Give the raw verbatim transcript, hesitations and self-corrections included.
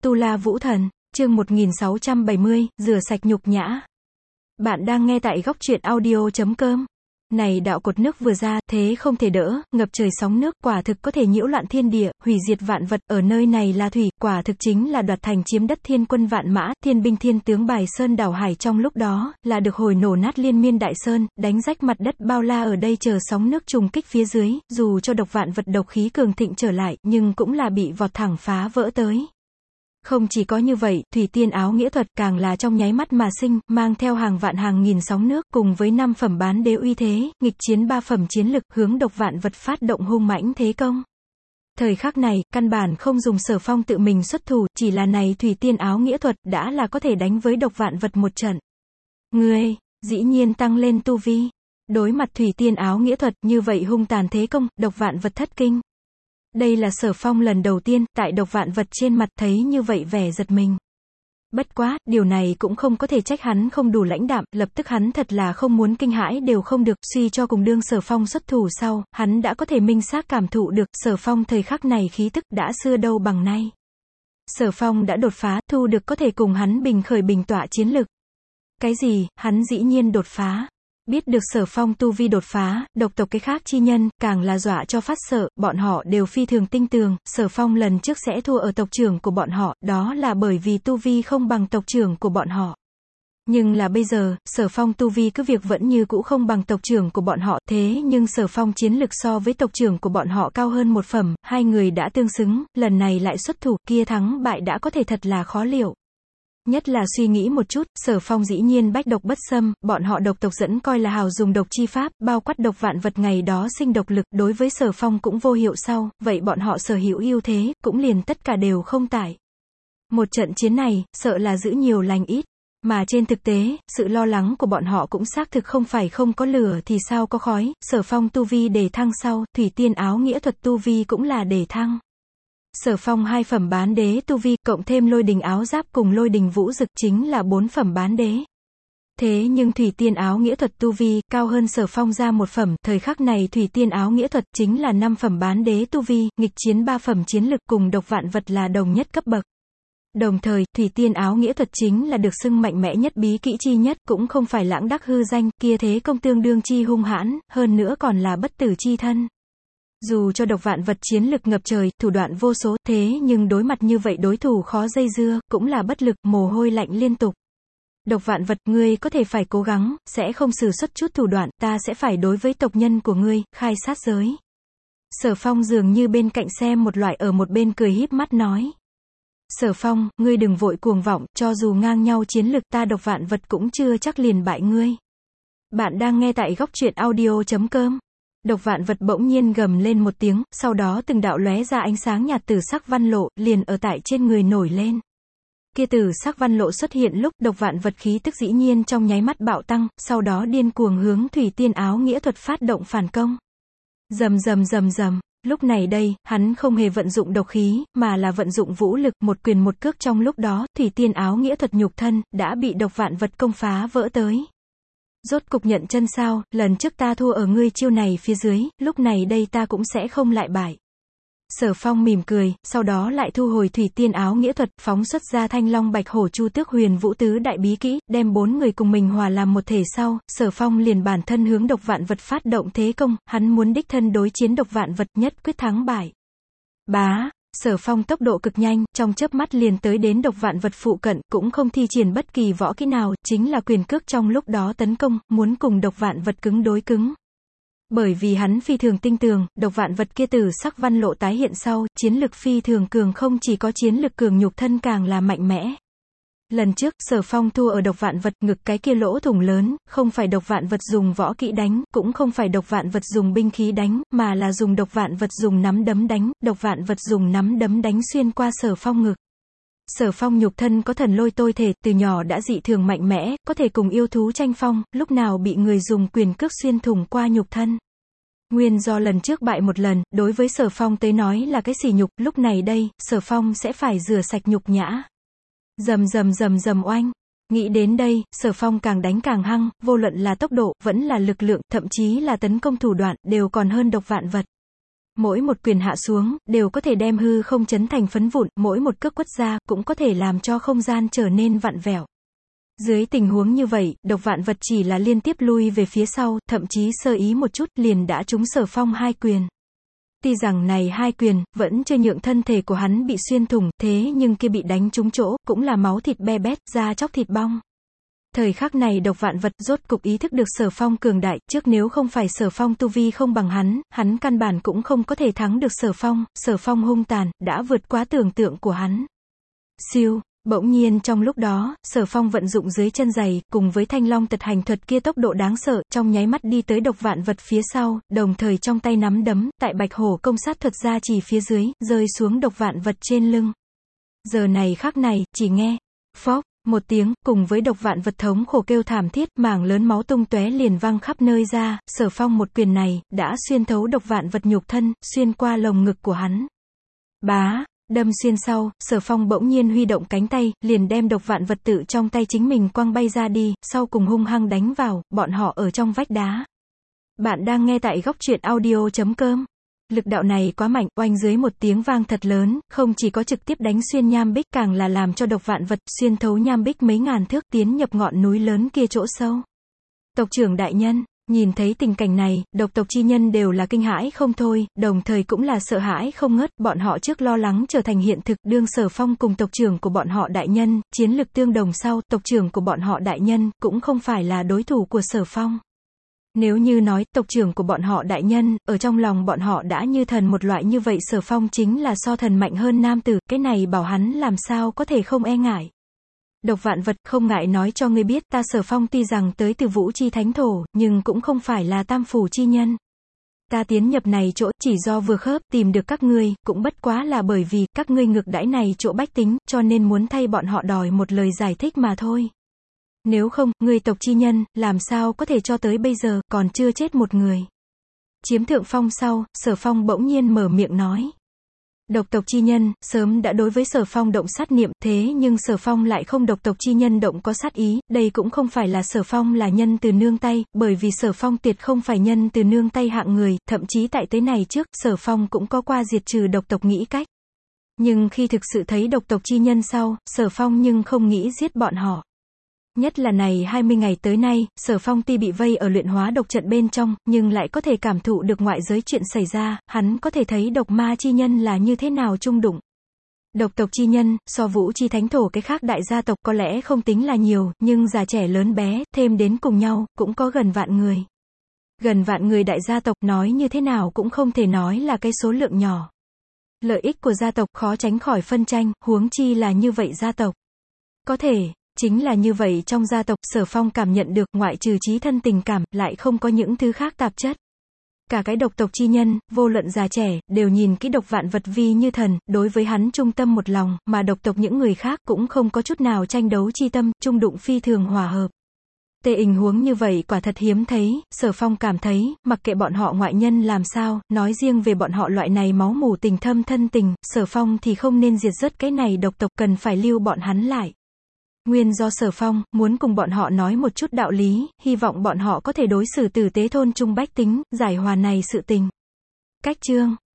Tu La Vũ Thần, chương một nghìn sáu trăm bảy mươi, rửa sạch nhục nhã. Bạn đang nghe tại góc truyện audio chấm com. Này đạo cột nước vừa ra, thế không thể đỡ, ngập trời sóng nước, quả thực có thể nhiễu loạn thiên địa, hủy diệt vạn vật, ở nơi này là thủy, quả thực chính là đoạt thành chiếm đất thiên quân vạn mã, thiên binh thiên tướng bài sơn đảo hải trong lúc đó, là được hồi nổ nát liên miên đại sơn, đánh rách mặt đất bao la ở đây chờ sóng nước trùng kích phía dưới, dù cho độc vạn vật độc khí cường thịnh trở lại, nhưng cũng là bị vọt thẳng phá vỡ tới. Không chỉ có như vậy, thủy tiên áo nghĩa thuật càng là trong nháy mắt mà sinh, mang theo hàng vạn hàng nghìn sóng nước, cùng với năm phẩm bán đế uy thế, nghịch chiến ba phẩm chiến lực, hướng độc vạn vật phát động hung mãnh thế công. Thời khắc này, căn bản không dùng Sở Phong tự mình xuất thủ, chỉ là này thủy tiên áo nghĩa thuật, đã là có thể đánh với độc vạn vật một trận. Ngươi, dĩ nhiên tăng lên tu vi. Đối mặt thủy tiên áo nghĩa thuật, như vậy hung tàn thế công, độc vạn vật thất kinh. Đây là Sở Phong lần đầu tiên, tại độc vạn vật trên mặt thấy như vậy vẻ giật mình. Bất quá, điều này cũng không có thể trách hắn không đủ lãnh đạm, lập tức hắn thật là không muốn kinh hãi đều không được, suy cho cùng đương Sở Phong xuất thủ sau, hắn đã có thể minh xác cảm thụ được, Sở Phong thời khắc này khí tức đã xưa đâu bằng nay. Sở Phong đã đột phá, thu được có thể cùng hắn bình khởi bình tọa chiến lực. Cái gì, hắn dĩ nhiên đột phá. Biết được Sở Phong tu vi đột phá, độc tộc cái khác chi nhân, càng là dọa cho phát sợ, bọn họ đều phi thường tinh tường, Sở Phong lần trước sẽ thua ở tộc trưởng của bọn họ, đó là bởi vì tu vi không bằng tộc trưởng của bọn họ. Nhưng là bây giờ, Sở Phong tu vi cứ việc vẫn như cũ không bằng tộc trưởng của bọn họ, thế nhưng Sở Phong chiến lực so với tộc trưởng của bọn họ cao hơn một phẩm, hai người đã tương xứng, lần này lại xuất thủ, kia thắng bại đã có thể thật là khó liệu. Nhất là suy nghĩ một chút, Sở Phong dĩ nhiên bách độc bất xâm, bọn họ độc tộc dẫn coi là hào dùng độc chi pháp, bao quát độc vạn vật ngày đó sinh độc lực, đối với Sở Phong cũng vô hiệu sau, vậy bọn họ sở hữu ưu thế, cũng liền tất cả đều không tải. Một trận chiến này, sợ là giữ nhiều lành ít, mà trên thực tế, sự lo lắng của bọn họ cũng xác thực không phải không có lửa thì sao có khói, Sở Phong tu vi đề thăng sau, thủy tiên áo nghĩa thuật tu vi cũng là đề thăng. Sở Phong hai phẩm bán đế tu vi, cộng thêm lôi đình áo giáp cùng lôi đình vũ dực chính là bốn phẩm bán đế. Thế nhưng thủy tiên áo nghĩa thuật tu vi, cao hơn Sở Phong ra một phẩm, thời khắc này thủy tiên áo nghĩa thuật chính là năm phẩm bán đế tu vi, nghịch chiến ba phẩm chiến lực cùng độc vạn vật là đồng nhất cấp bậc. Đồng thời, thủy tiên áo nghĩa thuật chính là được xưng mạnh mẽ nhất bí kỹ chi nhất, cũng không phải lãng đắc hư danh, kia thế công tương đương chi hung hãn, hơn nữa còn là bất tử chi thân. Dù cho độc vạn vật chiến lực ngập trời, thủ đoạn vô số, thế nhưng đối mặt như vậy đối thủ khó dây dưa, cũng là bất lực, mồ hôi lạnh liên tục. Độc vạn vật, ngươi có thể phải cố gắng, sẽ không sử xuất chút thủ đoạn, ta sẽ phải đối với tộc nhân của ngươi, khai sát giới. Sở Phong dường như bên cạnh xem một loại ở một bên cười híp mắt nói. Sở Phong, ngươi đừng vội cuồng vọng, cho dù ngang nhau chiến lực ta độc vạn vật cũng chưa chắc liền bại ngươi. Bạn đang nghe tại góc truyện audio chấm com. Độc vạn vật bỗng nhiên gầm lên một tiếng, sau đó từng đạo lóe ra ánh sáng nhạt tử sắc văn lộ, liền ở tại trên người nổi lên. Kia tử sắc văn lộ xuất hiện lúc, độc vạn vật khí tức dĩ nhiên trong nháy mắt bạo tăng, sau đó điên cuồng hướng thủy tiên áo nghĩa thuật phát động phản công. Rầm rầm rầm rầm, lúc này đây, hắn không hề vận dụng độc khí, mà là vận dụng vũ lực, một quyền một cước trong lúc đó, thủy tiên áo nghĩa thuật nhục thân, đã bị độc vạn vật công phá vỡ tới. Rốt cục nhận chân sao, lần trước ta thua ở ngươi chiêu này phía dưới, lúc này đây ta cũng sẽ không lại bại. Sở Phong mỉm cười, sau đó lại thu hồi thủy tiên áo nghĩa thuật, phóng xuất ra thanh long bạch hổ chu tước huyền vũ tứ đại bí kỹ, đem bốn người cùng mình hòa làm một thể sau, Sở Phong liền bản thân hướng độc vạn vật phát động thế công, hắn muốn đích thân đối chiến độc vạn vật nhất quyết thắng bại. Bá! Sở Phong tốc độ cực nhanh, trong chớp mắt liền tới đến độc vạn vật phụ cận, cũng không thi triển bất kỳ võ kỹ nào, chính là quyền cước trong lúc đó tấn công, muốn cùng độc vạn vật cứng đối cứng. Bởi vì hắn phi thường tinh tường, độc vạn vật kia tử sắc văn lộ tái hiện sau, chiến lực phi thường cường, không chỉ có chiến lực cường nhục thân càng là mạnh mẽ. Lần trước, Sở Phong thua ở độc vạn vật, ngực cái kia lỗ thủng lớn, không phải độc vạn vật dùng võ kỹ đánh, cũng không phải độc vạn vật dùng binh khí đánh, mà là dùng độc vạn vật dùng nắm đấm đánh, độc vạn vật dùng nắm đấm đánh xuyên qua Sở Phong ngực. Sở Phong nhục thân có thần lôi tôi thể, từ nhỏ đã dị thường mạnh mẽ, có thể cùng yêu thú tranh phong, lúc nào bị người dùng quyền cước xuyên thủng qua nhục thân. Nguyên do lần trước bại một lần, đối với Sở Phong tới nói là cái sỉ nhục, lúc này đây, Sở Phong sẽ phải rửa sạch nhục nhã. Rầm rầm rầm rầm oanh. Nghĩ đến đây, Sở Phong càng đánh càng hăng, vô luận là tốc độ, vẫn là lực lượng, thậm chí là tấn công thủ đoạn, đều còn hơn độc vạn vật. Mỗi một quyền hạ xuống, đều có thể đem hư không chấn thành phấn vụn, mỗi một cước quất ra, cũng có thể làm cho không gian trở nên vặn vẹo. Dưới tình huống như vậy, Độc Vạn Vật chỉ là liên tiếp lui về phía sau, thậm chí sơ ý một chút, liền đã trúng Sở Phong hai quyền. Tuy rằng này hai quyền, vẫn chưa nhượng thân thể của hắn bị xuyên thủng, thế nhưng kia bị đánh trúng chỗ, cũng là máu thịt be bét, da chóc thịt bong. Thời khắc này Độc Vạn Vật rốt cục ý thức được Sở Phong cường đại, trước nếu không phải Sở Phong tu vi không bằng hắn, hắn căn bản cũng không có thể thắng được Sở Phong, Sở Phong hung tàn, đã vượt quá tưởng tượng của hắn. Siêu, bỗng nhiên trong lúc đó, Sở Phong vận dụng dưới chân giày, cùng với Thanh Long tật hành thuật kia tốc độ đáng sợ, trong nháy mắt đi tới Độc Vạn Vật phía sau, đồng thời trong tay nắm đấm, tại Bạch Hổ công sát thuật ra chỉ phía dưới, rơi xuống Độc Vạn Vật trên lưng. Giờ này khắc này, chỉ nghe, phốc, một tiếng, cùng với Độc Vạn Vật thống khổ kêu thảm thiết, mảng lớn máu tung tóe liền văng khắp nơi ra, Sở Phong một quyền này, đã xuyên thấu Độc Vạn Vật nhục thân, xuyên qua lồng ngực của hắn. Bá, đâm xuyên sau, Sở Phong bỗng nhiên huy động cánh tay, liền đem Độc Vạn Vật tự trong tay chính mình quăng bay ra đi, sau cùng hung hăng đánh vào, bọn họ ở trong vách đá. Bạn đang nghe tại góc truyện audio chấm com. Lực đạo này quá mạnh, oanh dưới một tiếng vang thật lớn, không chỉ có trực tiếp đánh xuyên nham bích, càng là làm cho Độc Vạn Vật xuyên thấu nham bích mấy ngàn thước, tiến nhập ngọn núi lớn kia chỗ sâu. Tộc trưởng đại nhân, nhìn thấy tình cảnh này, độc tộc chi nhân đều là kinh hãi không thôi, đồng thời cũng là sợ hãi không ngớt, bọn họ trước lo lắng trở thành hiện thực, đương Sở Phong cùng tộc trưởng của bọn họ đại nhân, chiến lực tương đồng sau, tộc trưởng của bọn họ đại nhân, cũng không phải là đối thủ của Sở Phong. Nếu như nói, tộc trưởng của bọn họ đại nhân, ở trong lòng bọn họ đã như thần một loại như vậy, Sở Phong chính là so thần mạnh hơn nam tử, cái này bảo hắn làm sao có thể không e ngại. Độc Vạn Vật, không ngại nói cho ngươi biết, ta Sở Phong tuy rằng tới từ Vũ Chi Thánh Thổ, nhưng cũng không phải là Tam Phủ chi nhân. Ta tiến nhập này chỗ, chỉ do vừa khớp, tìm được các ngươi, cũng bất quá là bởi vì, các ngươi ngược đãi này chỗ bách tính, cho nên muốn thay bọn họ đòi một lời giải thích mà thôi. Nếu không, ngươi tộc chi nhân, làm sao có thể cho tới bây giờ, còn chưa chết một người. Chiếm thượng phong sau, Sở Phong bỗng nhiên mở miệng nói. Độc tộc chi nhân, sớm đã đối với Sở Phong động sát niệm, thế nhưng Sở Phong lại không độc tộc chi nhân động có sát ý, đây cũng không phải là Sở Phong là nhân từ nương tay, bởi vì Sở Phong tuyệt không phải nhân từ nương tay hạng người, thậm chí tại tới này trước, Sở Phong cũng có qua diệt trừ độc tộc nghĩ cách. Nhưng khi thực sự thấy độc tộc chi nhân sau, Sở Phong nhưng không nghĩ giết bọn họ. Nhất là này hai mươi ngày tới nay, Sở Phong tuy bị vây ở luyện hóa độc trận bên trong, nhưng lại có thể cảm thụ được ngoại giới chuyện xảy ra, hắn có thể thấy độc ma chi nhân là như thế nào chung đụng. Độc tộc chi nhân, so Vũ Chi Thánh Thổ cái khác đại gia tộc có lẽ không tính là nhiều, nhưng già trẻ lớn bé, thêm đến cùng nhau, cũng có gần vạn người. Gần vạn người đại gia tộc, nói như thế nào cũng không thể nói là cái số lượng nhỏ. Lợi ích của gia tộc khó tránh khỏi phân tranh, huống chi là như vậy gia tộc. Có thể, chính là như vậy trong gia tộc, Sở Phong cảm nhận được, ngoại trừ chí thân tình cảm, lại không có những thứ khác tạp chất. Cả cái độc tộc chi nhân, vô luận già trẻ, đều nhìn kỹ Độc Vạn Vật vi như thần, đối với hắn trung tâm một lòng, mà độc tộc những người khác cũng không có chút nào tranh đấu chi tâm, chung đụng phi thường hòa hợp. Tệ tình huống như vậy quả thật hiếm thấy, Sở Phong cảm thấy, mặc kệ bọn họ ngoại nhân làm sao, nói riêng về bọn họ loại này máu mủ tình thâm thân tình, Sở Phong thì không nên diệt rớt cái này độc tộc, cần phải lưu bọn hắn lại. Nguyên do Sở Phong, muốn cùng bọn họ nói một chút đạo lý, hy vọng bọn họ có thể đối xử tử tế thôn trung bách tính, giải hòa này sự tình. Cách chương